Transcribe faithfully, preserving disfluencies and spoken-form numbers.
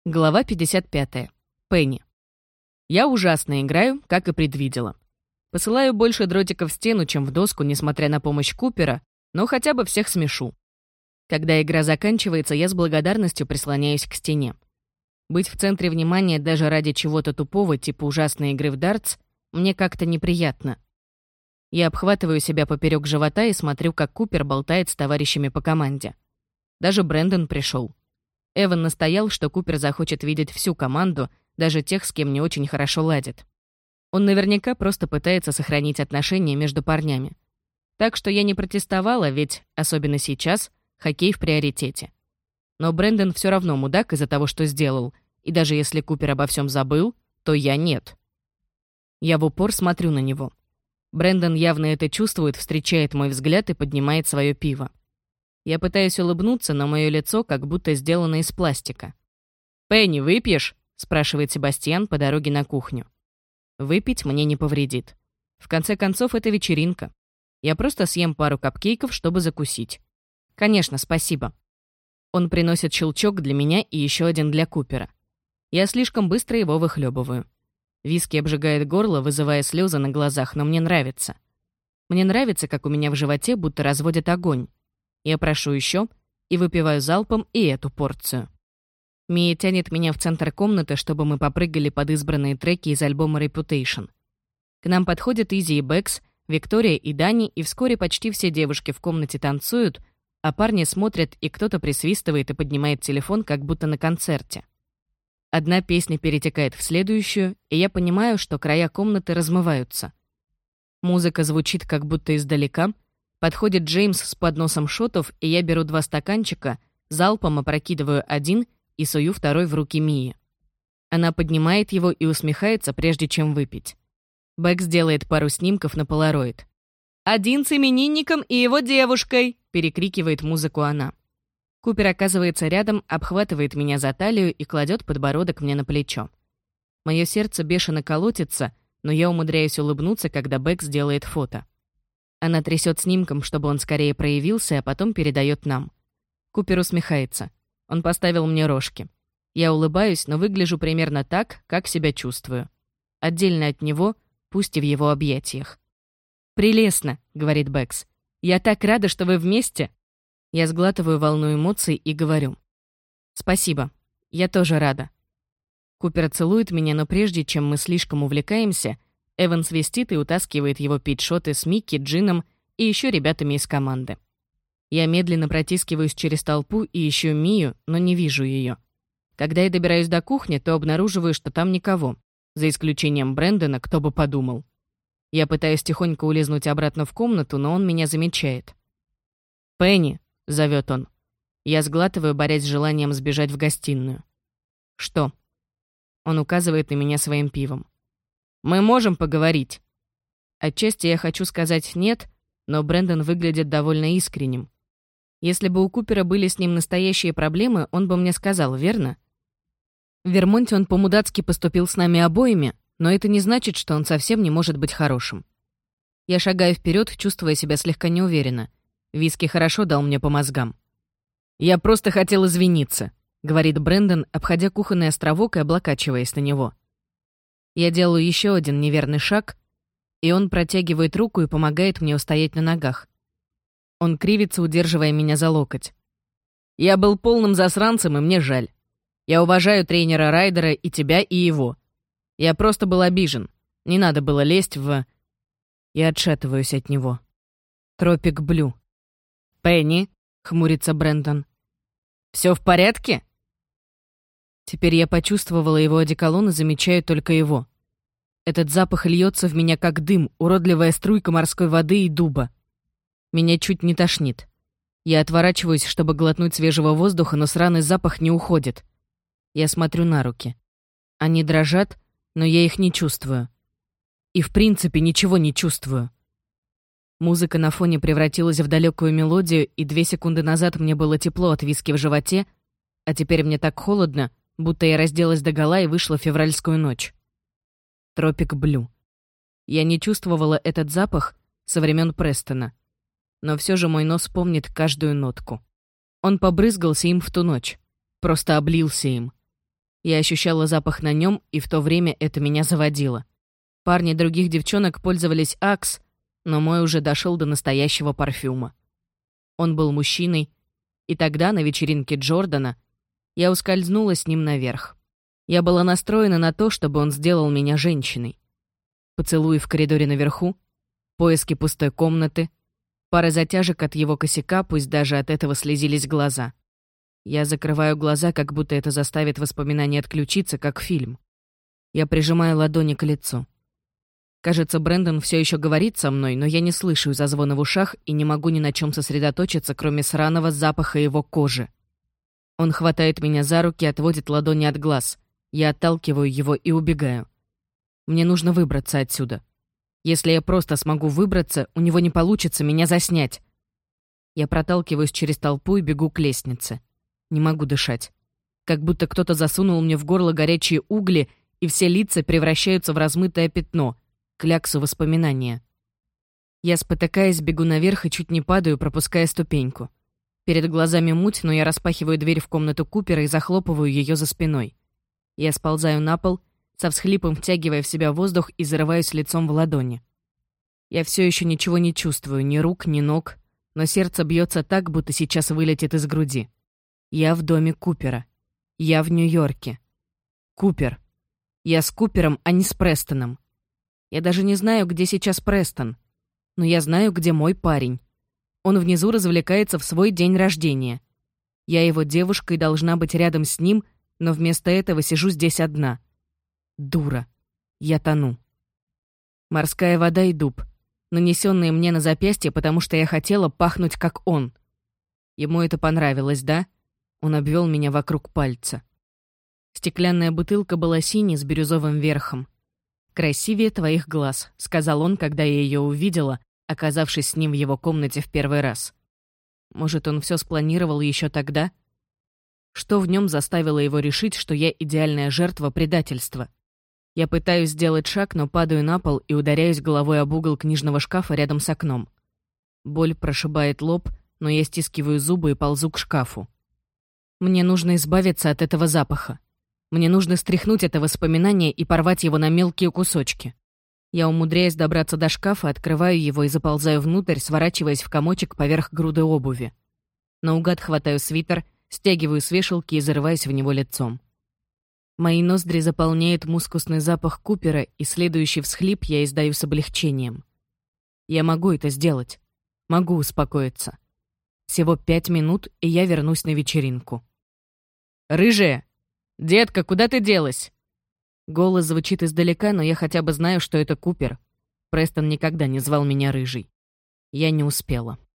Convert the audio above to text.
Глава пятьдесят пятая. Пенни. Я ужасно играю, как и предвидела. Посылаю больше дротиков в стену, чем в доску, несмотря на помощь Купера, но хотя бы всех смешу. Когда игра заканчивается, я с благодарностью прислоняюсь к стене. Быть в центре внимания даже ради чего-то тупого, типа ужасной игры в дартс, мне как-то неприятно. Я обхватываю себя поперек живота и смотрю, как Купер болтает с товарищами по команде. Даже Брэндон пришел. Эван настоял, что Купер захочет видеть всю команду, даже тех, с кем не очень хорошо ладит. Он наверняка просто пытается сохранить отношения между парнями. Так что я не протестовала, ведь, особенно сейчас, хоккей в приоритете. Но Брэндон все равно мудак из-за того, что сделал, и даже если Купер обо всем забыл, то я нет. Я в упор смотрю на него. Брэндон явно это чувствует, встречает мой взгляд и поднимает свое пиво. Я пытаюсь улыбнуться, но мое лицо как будто сделано из пластика. «Пенни, выпьешь?» — спрашивает Себастьян по дороге на кухню. Выпить мне не повредит. В конце концов, это вечеринка. Я просто съем пару капкейков, чтобы закусить. Конечно, спасибо. Он приносит щелчок для меня и еще один для Купера. Я слишком быстро его выхлебываю. Виски обжигает горло, вызывая слезы на глазах, но мне нравится. Мне нравится, как у меня в животе будто разводят огонь. Я прошу еще и выпиваю залпом и эту порцию. Мия тянет меня в центр комнаты, чтобы мы попрыгали под избранные треки из альбома Reputation. К нам подходят Изи и Бэкс, Виктория и Дани, и вскоре почти все девушки в комнате танцуют, а парни смотрят, и кто-то присвистывает и поднимает телефон, как будто на концерте. Одна песня перетекает в следующую, и я понимаю, что края комнаты размываются. Музыка звучит как будто издалека. Подходит Джеймс с подносом шотов, и я беру два стаканчика, залпом опрокидываю один и сую второй в руки Мии. Она поднимает его и усмехается, прежде чем выпить. Бэкс делает пару снимков на полароид. «Один с именинником и его девушкой!» — перекрикивает музыку она. Купер оказывается рядом, обхватывает меня за талию и кладет подбородок мне на плечо. Мое сердце бешено колотится, но я умудряюсь улыбнуться, когда Бэкс делает фото. Она трясет снимком, чтобы он скорее проявился, а потом передает нам. Купер усмехается. Он поставил мне рожки. Я улыбаюсь, но выгляжу примерно так, как себя чувствую. Отдельно от него, пусть и в его объятиях. «Прелестно», — говорит Бэкс. «Я так рада, что вы вместе». Я сглатываю волну эмоций и говорю. «Спасибо. Я тоже рада». Купер целует меня, но прежде чем мы слишком увлекаемся, Эван свистит и утаскивает его пить шоты с Микки, Джином и еще ребятами из команды. Я медленно протискиваюсь через толпу и ищу Мию, но не вижу ее. Когда я добираюсь до кухни, то обнаруживаю, что там никого, за исключением Брэндона, кто бы подумал. Я пытаюсь тихонько улизнуть обратно в комнату, но он меня замечает. «Пенни», — зовет он. Я сглатываю, борясь с желанием сбежать в гостиную. «Что?» Он указывает на меня своим пивом. «Мы можем поговорить». Отчасти я хочу сказать «нет», но Брэндон выглядит довольно искренним. Если бы у Купера были с ним настоящие проблемы, он бы мне сказал, верно? В Вермонте он по-мудацки поступил с нами обоими, но это не значит, что он совсем не может быть хорошим. Я шагаю вперед, чувствуя себя слегка неуверенно. Виски хорошо дал мне по мозгам. «Я просто хотел извиниться», — говорит Брэндон, обходя кухонный островок и облокачиваясь на него. Я делаю еще один неверный шаг, и он протягивает руку и помогает мне устоять на ногах. Он кривится, удерживая меня за локоть. «Я был полным засранцем, и мне жаль. Я уважаю тренера Райдера и тебя, и его. Я просто был обижен. Не надо было лезть в...» Я отшатываюсь от него. «Тропик Блю». «Пенни», — хмурится Брэндон. «Все в порядке?» Теперь я почувствовала его одеколон и замечаю только его. Этот запах льется в меня как дым, уродливая струйка морской воды и дуба. Меня чуть не тошнит. Я отворачиваюсь, чтобы глотнуть свежего воздуха, но сраный запах не уходит. Я смотрю на руки. Они дрожат, но я их не чувствую. И в принципе ничего не чувствую. Музыка на фоне превратилась в далекую мелодию, и две секунды назад мне было тепло от виски в животе, а теперь мне так холодно, будто я разделась догола и вышла в февральскую ночь. Тропик Блю. Я не чувствовала этот запах со времен Престона, но все же мой нос помнит каждую нотку. Он побрызгался им в ту ночь, просто облился им. Я ощущала запах на нем, и в то время это меня заводило. Парни других девчонок пользовались Акс, но мой уже дошел до настоящего парфюма. Он был мужчиной, и тогда, на вечеринке Джордана, я ускользнула с ним наверх. Я была настроена на то, чтобы он сделал меня женщиной. Поцелуи в коридоре наверху, поиски пустой комнаты, пара затяжек от его косяка, пусть даже от этого слезились глаза. Я закрываю глаза, как будто это заставит воспоминания отключиться, как фильм. Я прижимаю ладони к лицу. Кажется, Брэндон все еще говорит со мной, но я не слышу из-за звона в ушах и не могу ни на чем сосредоточиться, кроме сраного запаха его кожи. Он хватает меня за руки, отводит ладони от глаз. Я отталкиваю его и убегаю. Мне нужно выбраться отсюда. Если я просто смогу выбраться, у него не получится меня заснять. Я проталкиваюсь через толпу и бегу к лестнице. Не могу дышать. Как будто кто-то засунул мне в горло горячие угли, и все лица превращаются в размытое пятно, кляксу воспоминания. Я, спотыкаясь, бегу наверх и чуть не падаю, пропуская ступеньку. Перед глазами муть, но я распахиваю дверь в комнату Купера и захлопываю ее за спиной. Я сползаю на пол, со всхлипом втягивая в себя воздух и зарываюсь лицом в ладони. Я все еще ничего не чувствую, ни рук, ни ног, но сердце бьется так, будто сейчас вылетит из груди. Я в доме Купера. Я в Нью-Йорке. Купер. Я с Купером, а не с Престоном. Я даже не знаю, где сейчас Престон. Но я знаю, где мой парень. Он внизу развлекается в свой день рождения. Я его девушка и должна быть рядом с ним, но вместо этого сижу здесь одна. Дура. Я тону. Морская вода и дуб, нанесенные мне на запястье, потому что я хотела пахнуть, как он. Ему это понравилось, да? Он обвел меня вокруг пальца. Стеклянная бутылка была синей с бирюзовым верхом. «Красивее твоих глаз», — сказал он, когда я ее увидела, оказавшись с ним в его комнате в первый раз. Может, он все спланировал еще тогда? Что в нем заставило его решить, что я идеальная жертва предательства? Я пытаюсь сделать шаг, но падаю на пол и ударяюсь головой об угол книжного шкафа рядом с окном. Боль прошибает лоб, но я стискиваю зубы и ползу к шкафу. Мне нужно избавиться от этого запаха. Мне нужно стряхнуть это воспоминание и порвать его на мелкие кусочки. Я умудряюсь добраться до шкафа, открываю его и заползаю внутрь, сворачиваясь в комочек поверх груды обуви. Наугад хватаю свитер, стягиваю с вешалки и зарываюсь в него лицом. Мои ноздри заполняет мускусный запах Купера, и следующий всхлип я издаю с облегчением. Я могу это сделать. Могу успокоиться. Всего пять минут, и я вернусь на вечеринку. «Рыжая! Детка, куда ты делась?» Голос звучит издалека, но я хотя бы знаю, что это Купер. Престон никогда не звал меня рыжей. Я не успела.